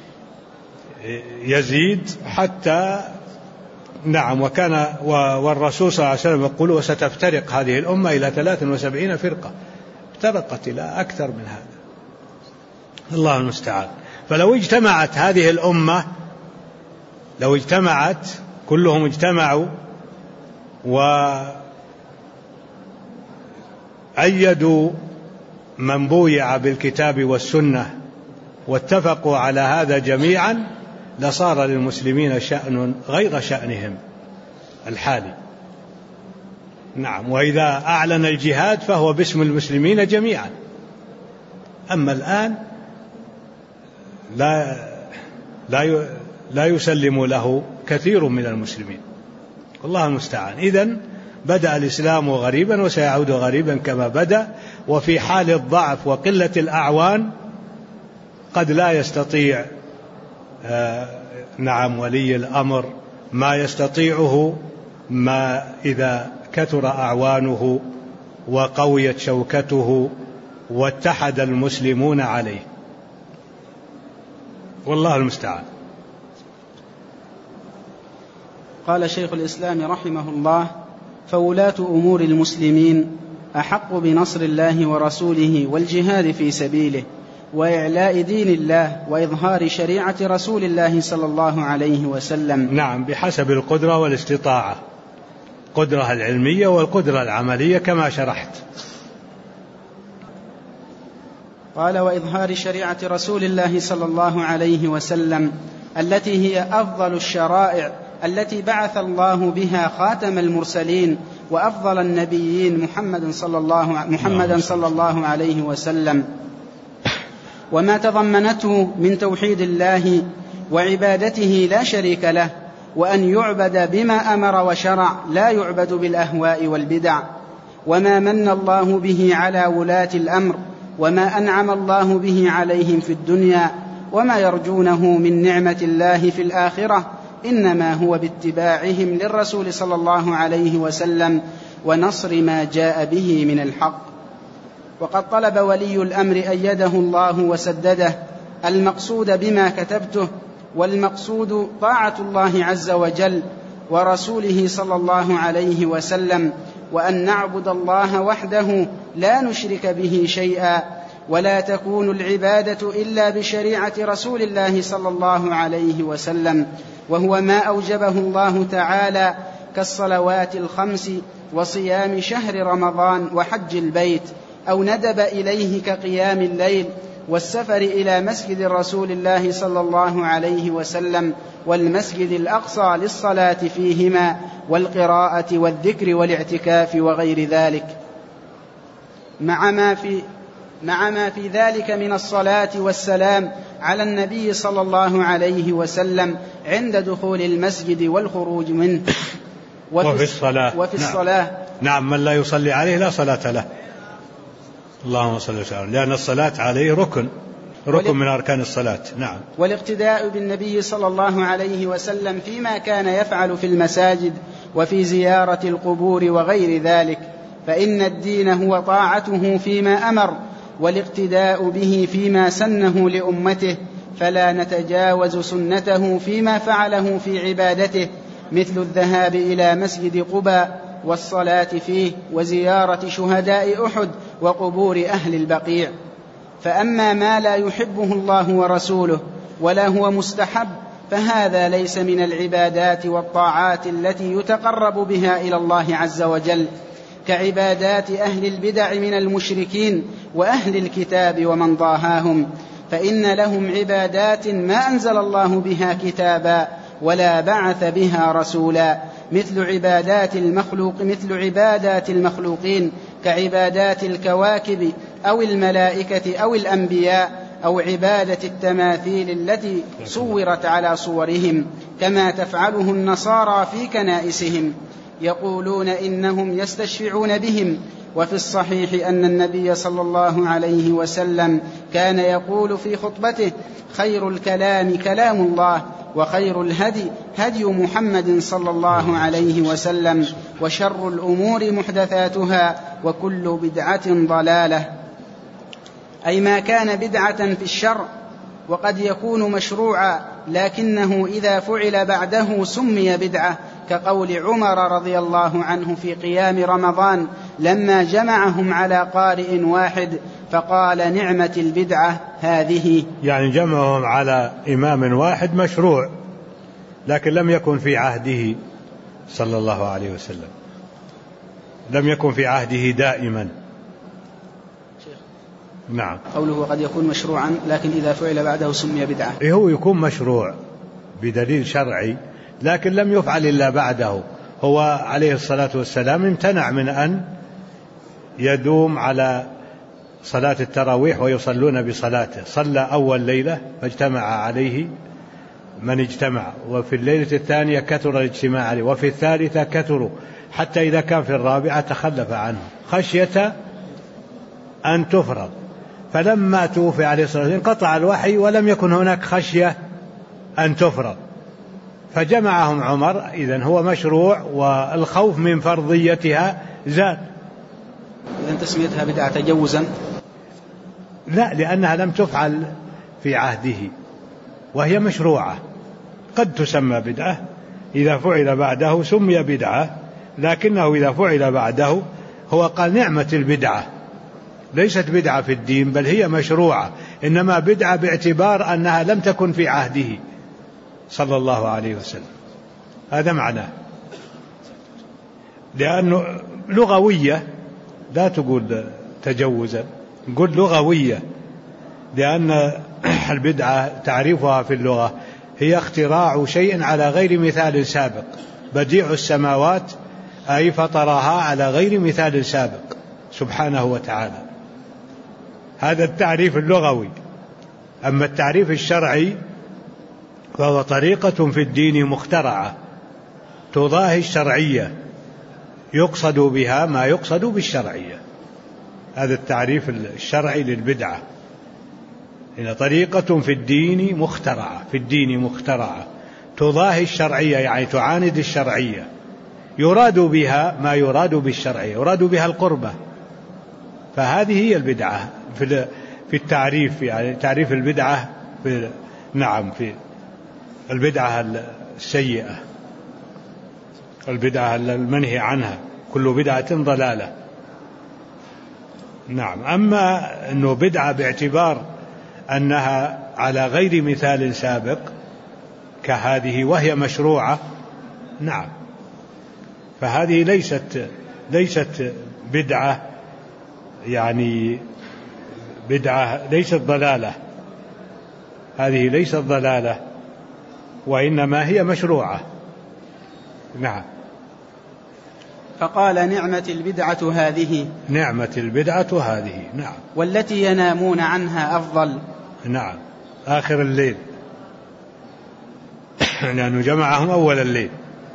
يزيد حتى نعم. والرسول صلى الله عليه وسلم يقول: وستفترق هذه الأمة إلى 73 فرقة. افترقت إلى أكثر من هذا، الله المستعان. فلو اجتمعت هذه الأمة، لو اجتمعت كلهم اجتمعوا وأيدوا من بويع بالكتاب والسنة واتفقوا على هذا جميعا، لصار للمسلمين شأن غير شأنهم الحالي. نعم. وإذا أعلن الجهاد فهو باسم المسلمين جميعا. أما الآن لا يسلم له كثير من المسلمين، والله المستعان. إذن بدأ الإسلام غريبا وسيعود غريبا كما بدأ. وفي حال الضعف وقلة الأعوان قد لا يستطيع ولي الأمر ما يستطيعه ما إذا كثر أعوانه وقويت شوكته واتحد المسلمون عليه، والله المستعان. قال شيخ الإسلام رحمه الله: فولاة أمور المسلمين أحق بنصر الله ورسوله والجهاد في سبيله وإعلاء دين الله وإظهار شريعة رسول الله صلى الله عليه وسلم. نعم، بحسب القدرة والاستطاعة، القدرة العلمية والقدرة العملية كما شرحت. قال: وإظهار شريعة رسول الله صلى الله عليه وسلم التي هي أفضل الشرائع التي بعث الله بها خاتم المرسلين وأفضل النبيين محمدا صلى الله عليه وسلم، وما تضمنته من توحيد الله وعبادته لا شريك له، وأن يعبد بما أمر وشرع لا يعبد بالأهواء والبدع، وما من الله به على ولاة الأمر، وما أنعم الله به عليهم في الدنيا، وما يرجونه من نعمة الله في الآخرة، إنما هو باتباعهم للرسول صلى الله عليه وسلم ونصر ما جاء به من الحق. وقد طلب ولي الأمر أيده الله وسدده المقصود بما كتبته، والمقصود طاعة الله عز وجل ورسوله صلى الله عليه وسلم، وأن نعبد الله وحده لا نشرك به شيئا، ولا تكون العبادة إلا بشريعة رسول الله صلى الله عليه وسلم، وهو ما أوجبه الله تعالى كالصلوات الخمس وصيام شهر رمضان وحج البيت، أو ندب إليه كقيام الليل والسفر إلى مسجد رسول الله صلى الله عليه وسلم والمسجد الأقصى للصلاة فيهما والقراءة والذكر والاعتكاف وغير ذلك، مع ما في ذلك من الصلاة والسلام على النبي صلى الله عليه وسلم عند دخول المسجد والخروج منه وفي الصلاة. نعم، من لا يصلي عليه لا صلاة له. اللهم صل وسلم، لأن الصلاة عليه ركن من أركان الصلاة. نعم. والاقتداء بالنبي صلى الله عليه وسلم فيما كان يفعل في المساجد وفي زيارة القبور وغير ذلك، فإن الدين هو طاعته فيما أمر والاقتداء به فيما سنه لأمته، فلا نتجاوز سنته فيما فعله في عبادته، مثل الذهاب إلى مسجد قباء والصلاة فيه وزيارة شهداء أحد وقبور أهل البقيع. فأما ما لا يحبه الله ورسوله ولا هو مستحب فهذا ليس من العبادات والطاعات التي يتقرب بها إلى الله عز وجل، كعبادات أهل البدع من المشركين وأهل الكتاب ومن ضاهاهم، فإن لهم عبادات ما أنزل الله بها كتابا ولا بعث بها رسولا، مثل عبادات المخلوقين كعبادات الكواكب أو الملائكة أو الأنبياء، أو عبادة التماثيل التي صورت على صورهم كما تفعله النصارى في كنائسهم، يقولون إنهم يستشفعون بهم. وفي الصحيح أن النبي صلى الله عليه وسلم كان يقول في خطبته: خير الكلام كلام الله، وخير الهدي هدي محمد صلى الله عليه وسلم، وشر الأمور محدثاتها، وكل بدعة ضلالة، أي ما كان بدعة في الشرع، وقد يكون مشروعا لكنه إذا فعل بعده سمي بدعة، كقول عمر رضي الله عنه في قيام رمضان لما جمعهم على قارئ واحد فقال: نعمة البدعة هذه. يعني جمعهم على إمام واحد مشروع، لكن لم يكن في عهده صلى الله عليه وسلم، لم يكن في عهده دائما. نعم. قوله قد يكون مشروعا لكن إذا فعل بعده سمي بدعة، هو يكون مشروع بدليل شرعي لكن لم يفعل إلا بعده، هو عليه الصلاة والسلام امتنع من أن يدوم على صلاة التراويح ويصلون بصلاته، صلى أول ليلة فاجتمع عليه من اجتمع، وفي الليلة الثانية كثر الاجتماع عليه، وفي الثالثة كثروا، حتى إذا كان في الرابعة تخلف عنه خشية أن تفرض. فلما توفي عليه الصلاة والسلام انقطع الوحي ولم يكن هناك خشية أن تفرض، فجمعهم عمر. إذن هو مشروع، والخوف من فرضيتها زاد. إذن تسميتها بدعة تجوزا؟ لا، لأنها لم تفعل في عهده وهي مشروعة. قد تسمى بدعة إذا فعل بعده سمي بدعة، لكنه إذا فعل بعده هو قال نعمة البدعة، ليست بدعة في الدين بل هي مشروعة، إنما بدعة باعتبار أنها لم تكن في عهده صلى الله عليه وسلم. هذا معناه، لأنه لغوية، لا تقول تجوزا، نقول لغوية، لأن البدعة تعريفها في اللغة هي اختراع شيء على غير مثال سابق، بديع السماوات أي فطرها على غير مثال سابق سبحانه وتعالى. هذا التعريف اللغوي. أما التعريف الشرعي فهو طريقة في الدين مخترعة تضاهي الشرعية، يقصد بها ما يقصد بالشرعية. هذا التعريف الشرعي للبدعة، هي طريقة في الدين مخترعة تضاهي الشرعية، يعني تعاند الشرعية، يراد بها ما يراد بالشرعية، يراد بها القربة. فهذه هي البدعة في التعريف، يعني تعريف البدعة في البدعة السيئة، البدعة المنهي عنها، كل بدعة ضلالة. نعم. أما أنه بدعة باعتبار أنها على غير مثال سابق كهذه وهي مشروعة، نعم، فهذه ليست بدعة، يعني بدعة ليست ضلالة، هذه ليست ضلالة، وإنما هي مشروعة. نعم. فقال نعمة البدعة هذه، نعمة البدعة هذه، نعم، والتي ينامون عنها أفضل. نعم، آخر الليل، لأنه جمعهم أول الليل.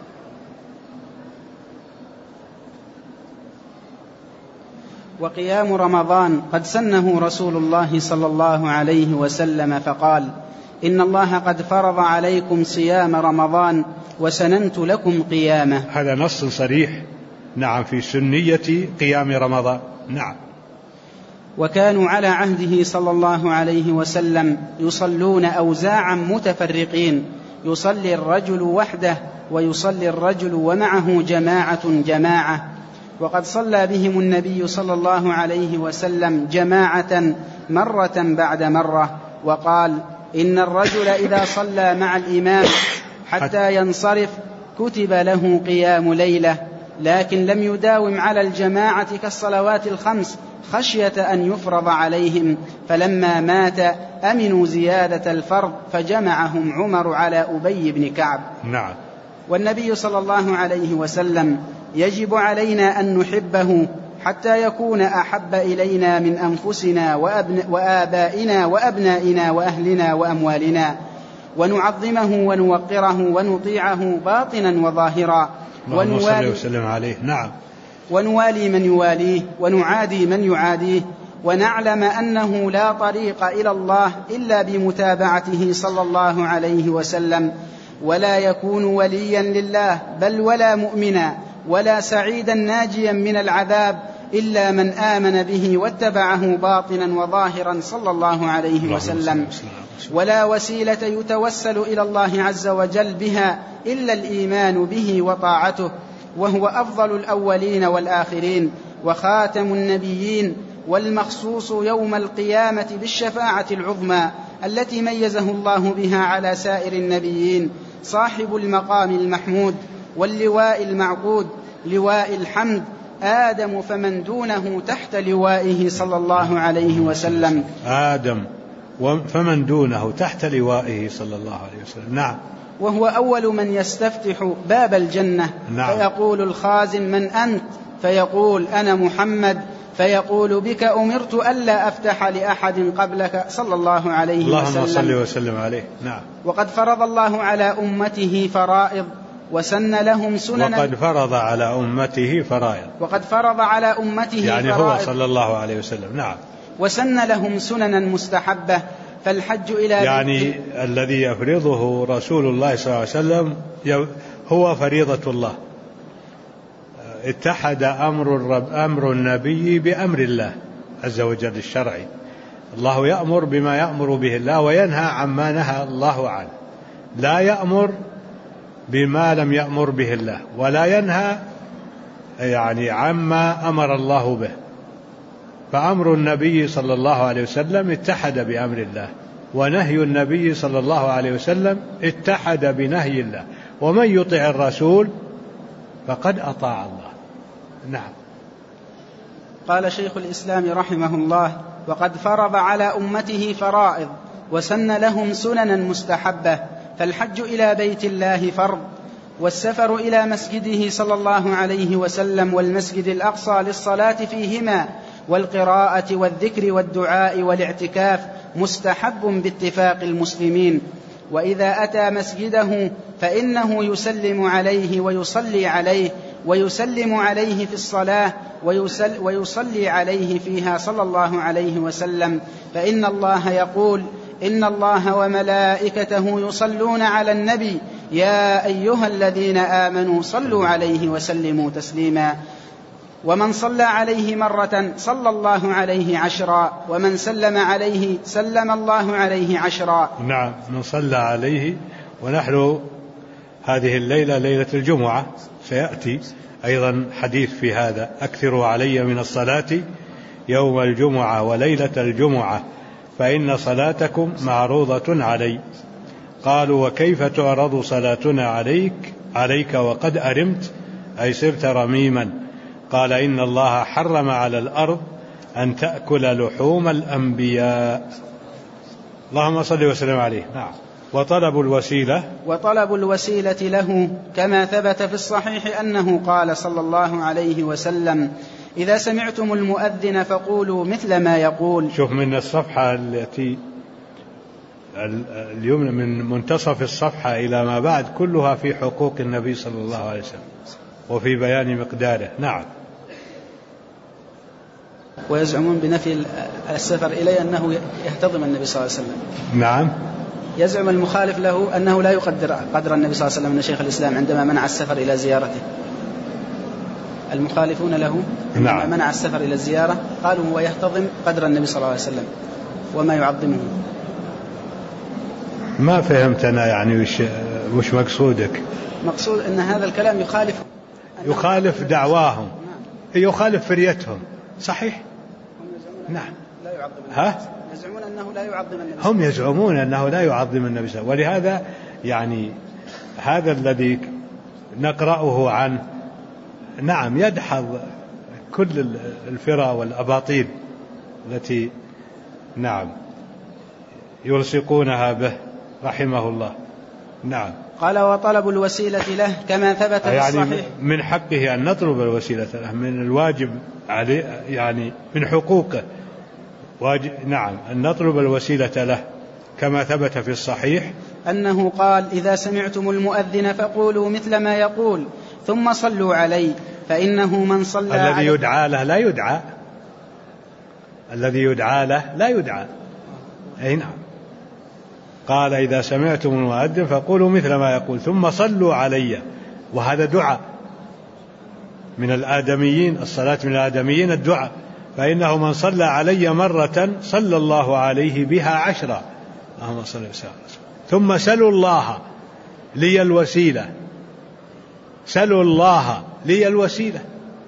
وقيام رمضان قد سنه رسول الله صلى الله عليه وسلم فقال إن الله قد فرض عليكم صيام رمضان وسننت لكم قيامه. هذا نص صريح، نعم، في سنية قيام رمضان. نعم. وكانوا على عهده صلى الله عليه وسلم يصلون أوزاعا متفرقين، يصلي الرجل وحده ويصلي الرجل ومعه جماعة، وقد صلى بهم النبي صلى الله عليه وسلم جماعة مرة بعد مرة، وقال إن الرجل إذا صلى مع الإمام حتى ينصرف كتب له قيام ليلة، لكن لم يداوم على الجماعة كالصلوات الخمس خشية أن يفرض عليهم، فلما مات أمنوا زيادة الفرض فجمعهم عمر على أبي بن كعب. نعم. والنبي صلى الله عليه وسلم يجب علينا أن نحبه حتى يكون أحب إلينا من أنفسنا وآبائنا وأبنائنا وأهلنا وأموالنا، ونعظمه ونوقره ونطيعه باطنا وظاهرا، ونوالي من يواليه ونعادي من يعاديه، ونعلم أنه لا طريق إلى الله إلا بمتابعته صلى الله عليه وسلم، ولا يكون وليا لله بل ولا مؤمنا ولا سعيدا ناجيا من العذاب إلا من آمن به واتبعه باطنا وظاهرا صلى الله عليه وسلم، ولا وسيلة يتوسل إلى الله عز وجل بها إلا الإيمان به وطاعته، وهو أفضل الأولين والآخرين وخاتم النبيين، والمخصوص يوم القيامة بالشفاعة العظمى التي ميزه الله بها على سائر النبيين، صاحب المقام المحمود واللواء المعقود، لواء الحمد آدم فمن دونه تحت لوائه صلى الله عليه وسلم. آدم فمن دونه تحت لوائه صلى الله عليه وسلم. نعم. وهو أول من يستفتح باب الجنة. نعم. فيقول الخازن: من أنت؟ فيقول: أنا محمد. فيقول: بك أمرت ألا أفتح لأحد قبلك صلى الله عليه وسلم. اللهم صل وسلم عليه. نعم. وقد فرض الله على أمته فرائض وسن لهم سننا. وقد فرض على أمته فرائض. وقد فرض على أمته يعني فرائض. هو صلى الله عليه وسلم. نعم. وسن لهم سننا مستحبة. فالحج إلى يعني الذي يفرضه رسول الله صلى الله عليه وسلم هو فريضة الله. اتحد أمر النبي بأمر الله عز وجل الشرعي. الله يأمر بما يأمر به الله وينهى عما نهى الله عنه. لا يأمر بما لم يأمر به الله ولا ينهى يعني عما أمر الله به. فأمر النبي صلى الله عليه وسلم اتحد بأمر الله، ونهي النبي صلى الله عليه وسلم اتحد بنهي الله. ومن يطع الرسول فقد أطاع الله. نعم. قال شيخ الإسلام رحمه الله: وقد فرض على أمته فرائض وسن لهم سننا مستحبة. فالحج إلى بيت الله فرض، والسفر إلى مسجده صلى الله عليه وسلم والمسجد الأقصى للصلاة فيهما والقراءة والذكر والدعاء والاعتكاف مستحب باتفاق المسلمين. وإذا أتى مسجده فإنه يسلم عليه ويصلي عليه، ويسلم عليه في الصلاة ويصلي عليه فيها صلى الله عليه وسلم. فإن الله يقول: إن الله وملائكته يصلون على النبي يا أيها الذين آمنوا صلوا عليه وسلموا تسليما. ومن صلى عليه مرة صلى الله عليه 10، ومن سلم عليه سلم الله عليه 10. نعم. من صلى عليه. ونحن هذه الليلة ليلة الجمعة، سيأتي أيضا حديث في هذا: أكثروا علي من الصلاة يوم الجمعة وليلة الجمعة فإن صلاتكم معروضة علي. قالوا: وكيف تعرض صلاتنا عليك وقد أرمت، أي صرت رميما؟ قال: إن الله حرم على الأرض أن تأكل لحوم الأنبياء. اللهم صل وسلم عليه. نعم. وطلب الوسيلة له كما ثبت في الصحيح أنه قال صلى الله عليه وسلم: إذا سمعتم المؤذن فقولوا مثل ما يقول. شوف من الصفحة التي اليوم من منتصف الصفحة إلى ما بعد كلها في حقوق النبي صلى الله عليه وسلم وفي بيان مقداره. نعم. ويزعمون بنفي السفر إليه أنه يهتضم النبي صلى الله عليه وسلم. نعم. يزعم المخالف له أنه لا يقدر قدر النبي صلى الله عليه وسلم من شيخ الإسلام عندما منع السفر إلى زيارته. المخالفون له عندما منع السفر إلى الزيارة قالوا هو يهتضم قدر النبي صلى الله عليه وسلم وما يعظمه. ما فهمت أنا يعني وش مقصودك؟ مقصود أن هذا الكلام يخالف دعواهم، يخالف فريتهم. صحيح. نعم. لا يعظم. يزعمون أنه لا يعظم النبي. هم يزعمون أنه لا يعظم النبي صلى الله عليه وسلم. ولهذا يعني هذا الذي نقرأه عنه نعم يدحض كل الفرى والأباطيل التي نعم يلصقونها به رحمه الله. نعم. قال: وطلب الوسيلة له كما ثبت في الصحيح. يعني من حقه أن نطلب الوسيلة له، من الواجب عليه يعني من حقوقه نعم أن نطلب الوسيلة له كما ثبت في الصحيح أنه قال: إذا سمعتم المؤذن فقولوا مثل ما يقول ثم صلوا عليه فإنه من صلى الذي يدعى له لا يدعى، الذي يدعى له لا يدعى. أي نعم. قال: إذا سمعتم المؤذن فقولوا مثل ما يقول ثم صلوا علي. وهذا دعاء من الآدميين، الصلاة من الآدميين الدعاء. فإنه من صلى علي مرة صلى الله عليه بها 10. اللهم صل وسلم. ثم سلوا الله لي الوسيلة. سلوا الله لي الوسيلة،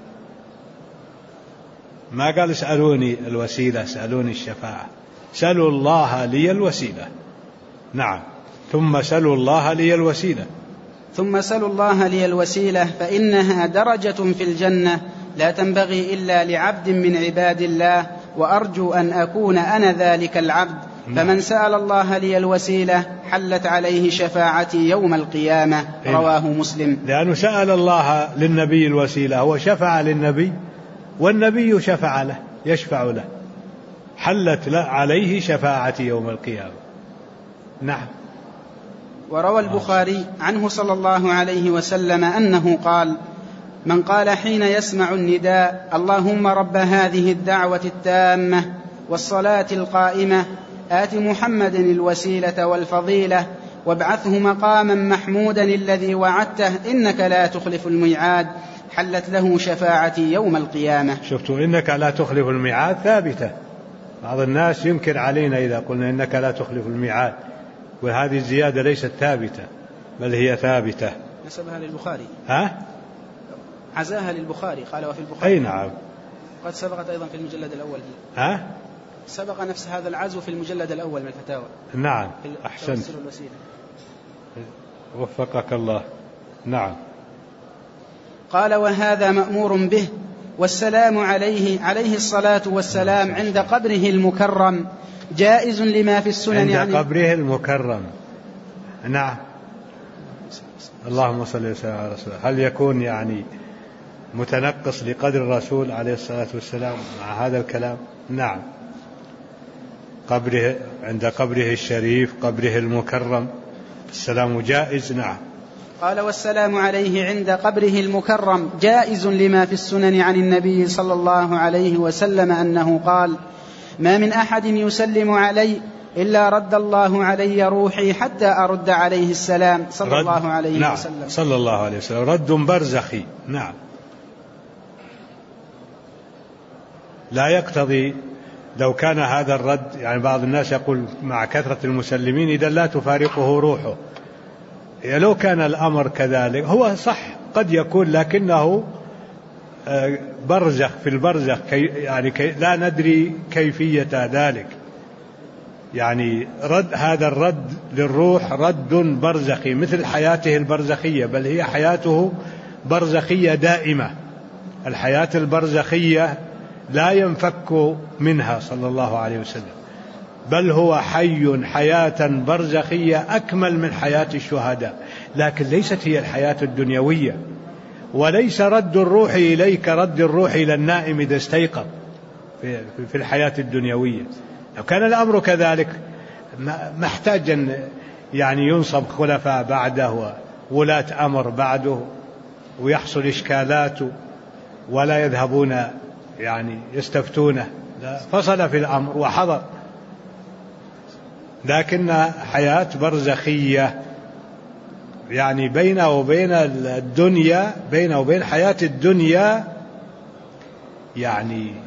ما قال اسألوني الوسيلة، اسألوني الشفاعة. سلوا الله لي الوسيلة. نعم. ثم سلوا الله لي الوسيلة. ثم سلوا الله لي الوسيلة فإنها درجة في الجنة لا تنبغي إلا لعبد من عباد الله، وأرجو أن أكون أنا ذلك العبد. فمن سأل الله لي الوسيلة حلت عليه شفاعتي يوم القيامة. رواه مسلم. لأنه سأل الله للنبي الوسيلة، هو شفع للنبي والنبي شفع له، يشفع له، حلت عليه شفاعتي يوم القيامة. نعم. وروى البخاري عنه صلى الله عليه وسلم أنه قال: من قال حين يسمع النداء: اللهم رب هذه الدعوة التامة والصلاة القائمة آت محمد الوسيلة والفضيلة وابعثه مقاما محمودا الذي وعدته إنك لا تخلف الميعاد، حلت له شفاعتي يوم القيامة. شفتوا إنك لا تخلف الميعاد ثابتة. بعض الناس ينكر علينا إذا قلنا إنك لا تخلف الميعاد، وهذه الزيادة ليست ثابتة بل هي ثابتة. نسبها للبخاري. عزاها للبخاري، قال وفي البخاري. أي نعم. قد سبقت أيضا في المجلد الأول. سبق نفس هذا العزو في المجلد الأول من الفتاوى. نعم أحسنت، وفقك الله. نعم. قال: وهذا مأمور به، والسلام عليه الصلاة والسلام عند قبره المكرم جائز لما في السنن عند قبره المكرم. نعم. اللهم صل وسلم على رسول الله. هل يكون يعني متنقص لقدر الرسول عليه الصلاة والسلام مع هذا الكلام؟ نعم. قبره عند قبره الشريف، قبره المكرم، السلام جائز. نعم. قال: والسلام عليه عند قبره المكرم جائز لما في السنن عن النبي صلى الله عليه وسلم أنه قال: ما من أحد يسلم علي إلا رد الله علي روحي حتى أرد عليه السلام صلى الله عليه وسلم. صلى الله عليه وسلم، رد برزخي. نعم. لا يقتضي لو كان هذا الرد، يعني بعض الناس يقول مع كثرة المسلمين إذا لا تفارقه روحه. لو كان الأمر كذلك هو صح قد يكون، لكنه برزخ في البرزخ، لا ندري كيفية ذلك. يعني هذا الرد للروح رد برزخي مثل حياته البرزخية، بل هي حياته برزخية دائمة. الحياة البرزخية لا ينفك منها صلى الله عليه وسلم، بل هو حي حياة برزخية أكمل من حياة الشهداء، لكن ليست هي الحياة الدنيوية. وليس رد الروح إليك رد الروح إلى النائم إذا استيقظ في الحياة الدنيوية. لو كان الأمر كذلك ما احتاج أن يعني ينصب خلفاء بعده وولاة أمر بعده ويحصل إشكالات ولا يذهبون يعني يستفتونه. فصل في الأمر وحضر، لكن حياة برزخية يعني بينه وبين الدنيا، بينه وبين حياة الدنيا يعني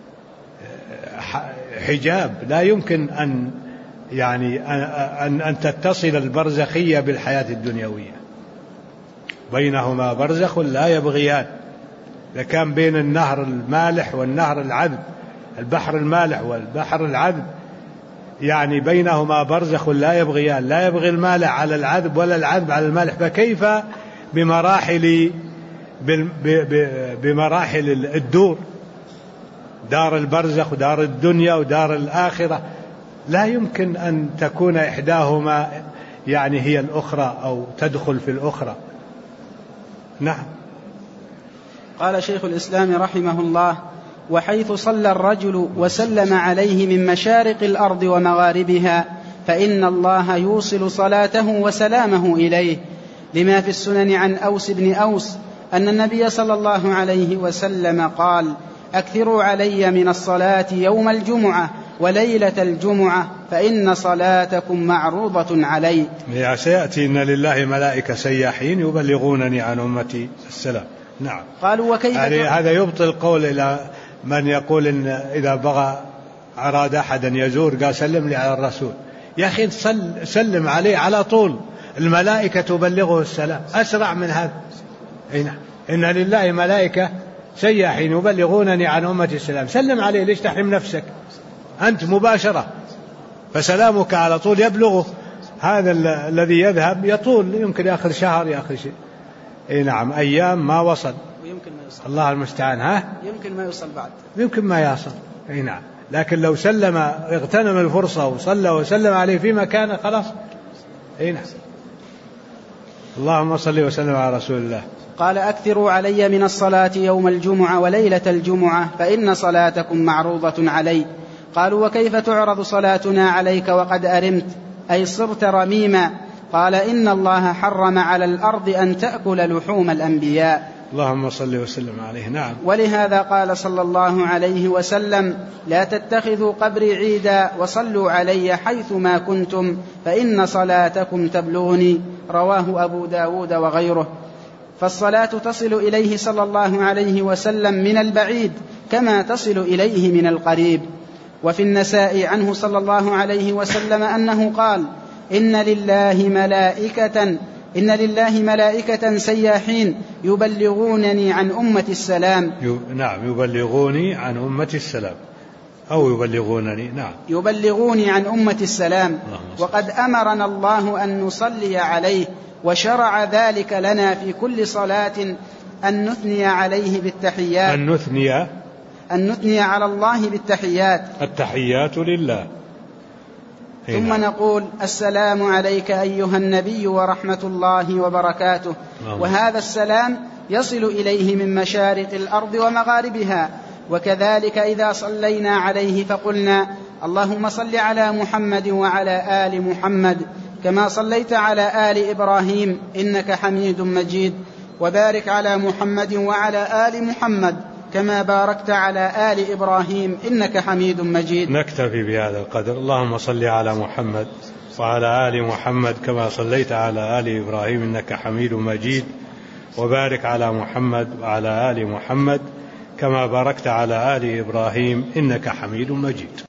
حجاب، لا يمكن أن يعني أن تتصل البرزخية بالحياة الدنيوية. بينهما برزخ لا يبغيان. إذا كان بين النهر المالح والنهر العذب، البحر المالح والبحر العذب، يعني بينهما برزخ لا يبغيان، لا يبغي المالح على العذب ولا العذب على المالح، فكيف بمراحل الدور، دار البرزخ ودار الدنيا ودار الآخرة، لا يمكن أن تكون إحداهما يعني هي الأخرى أو تدخل في الأخرى. نعم. قال شيخ الإسلام رحمه الله: وحيث صلى الرجل وسلم عليه من مشارق الأرض ومغاربها فإن الله يوصل صلاته وسلامه إليه، لما في السنن عن أوس بن أوس أن النبي صلى الله عليه وسلم قال: أكثروا علي من الصلاة يوم الجمعة وليلة الجمعة فإن صلاتكم معروضة علي. سيأتي إن لله ملائكة سياحين يبلغونني عن أمتي السلام. نعم. قالوا: وكيف هذا يبطل قول إلى من يقول إن إذا بغى أراد أحدا يزور قال سلم لي على الرسول. يا أخي سلم عليه على طول، الملائكة تبلغه السلام أسرع من هذا. إن لله ملائكة سياحين يبلغونني عن أمتي السلام. سلم عليه، ليش تحرم نفسك؟ أنت مباشرة، فسلامك على طول يبلغه. هذا الذي يذهب يطول، يمكن يأخذ شهر، يأخذ شيء. نعم، أيام ما وصل، ويمكن ما يوصل. الله المستعان. يمكن ما يوصل بعد، يمكن ما يصل. نعم. لكن لو سلم اغتنم الفرصة وصلى وسلم عليه في مكانه خلاص. نعم. اللهم صل وسلم على رسول الله. قال أكثروا علي من الصلاة يوم الجمعة وليلة الجمعة فإن صلاتكم معروضة علي. قالوا وكيف تعرض صلاتنا عليك وقد أرمت أي صرت رميما؟ قال إن الله حرم على الأرض أن تأكل لحوم الأنبياء. اللهم صل وسلم عليه. نعم. ولهذا قال صلى الله عليه وسلم لا تتخذوا قبري عيدا وصلوا علي حيثما كنتم فإن صلاتكم تبلغني. رواه أبو داود وغيره. فالصلاة تصل إليه صلى الله عليه وسلم من البعيد كما تصل إليه من القريب. وفي النساء عنه صلى الله عليه وسلم أنه قال إن لله ملائكة سياحين يبلغونني عن أمة السلام. نعم. يبلغوني عن أمة السلام أو يبلغونني. نعم. يبلغوني عن أمة السلام. وقد أمرنا الله أن نصلي عليه وشرع ذلك لنا في كل صلاة أن نثني عليه بالتحيات. أن نثني على الله بالتحيات. التحيات لله. ثم نقول السلام عليك أيها النبي ورحمة الله وبركاته. وهذا السلام يصل إليه من مشارق الأرض ومغاربها. وكذلك إذا صلينا عليه فقلنا اللهم صل على محمد وعلى آل محمد كما صليت على آل إبراهيم إنك حميد مجيد وبارك على محمد وعلى آل محمد كما باركت على آل إبراهيم إنك حميد مجيد. نكتفي بهذا القدر. اللهم صل على محمد وعلى آل محمد كما صليت على آل إبراهيم إنك حميد مجيد وبارك على محمد وعلى آل محمد كما باركت على آل إبراهيم إنك حميد مجيد.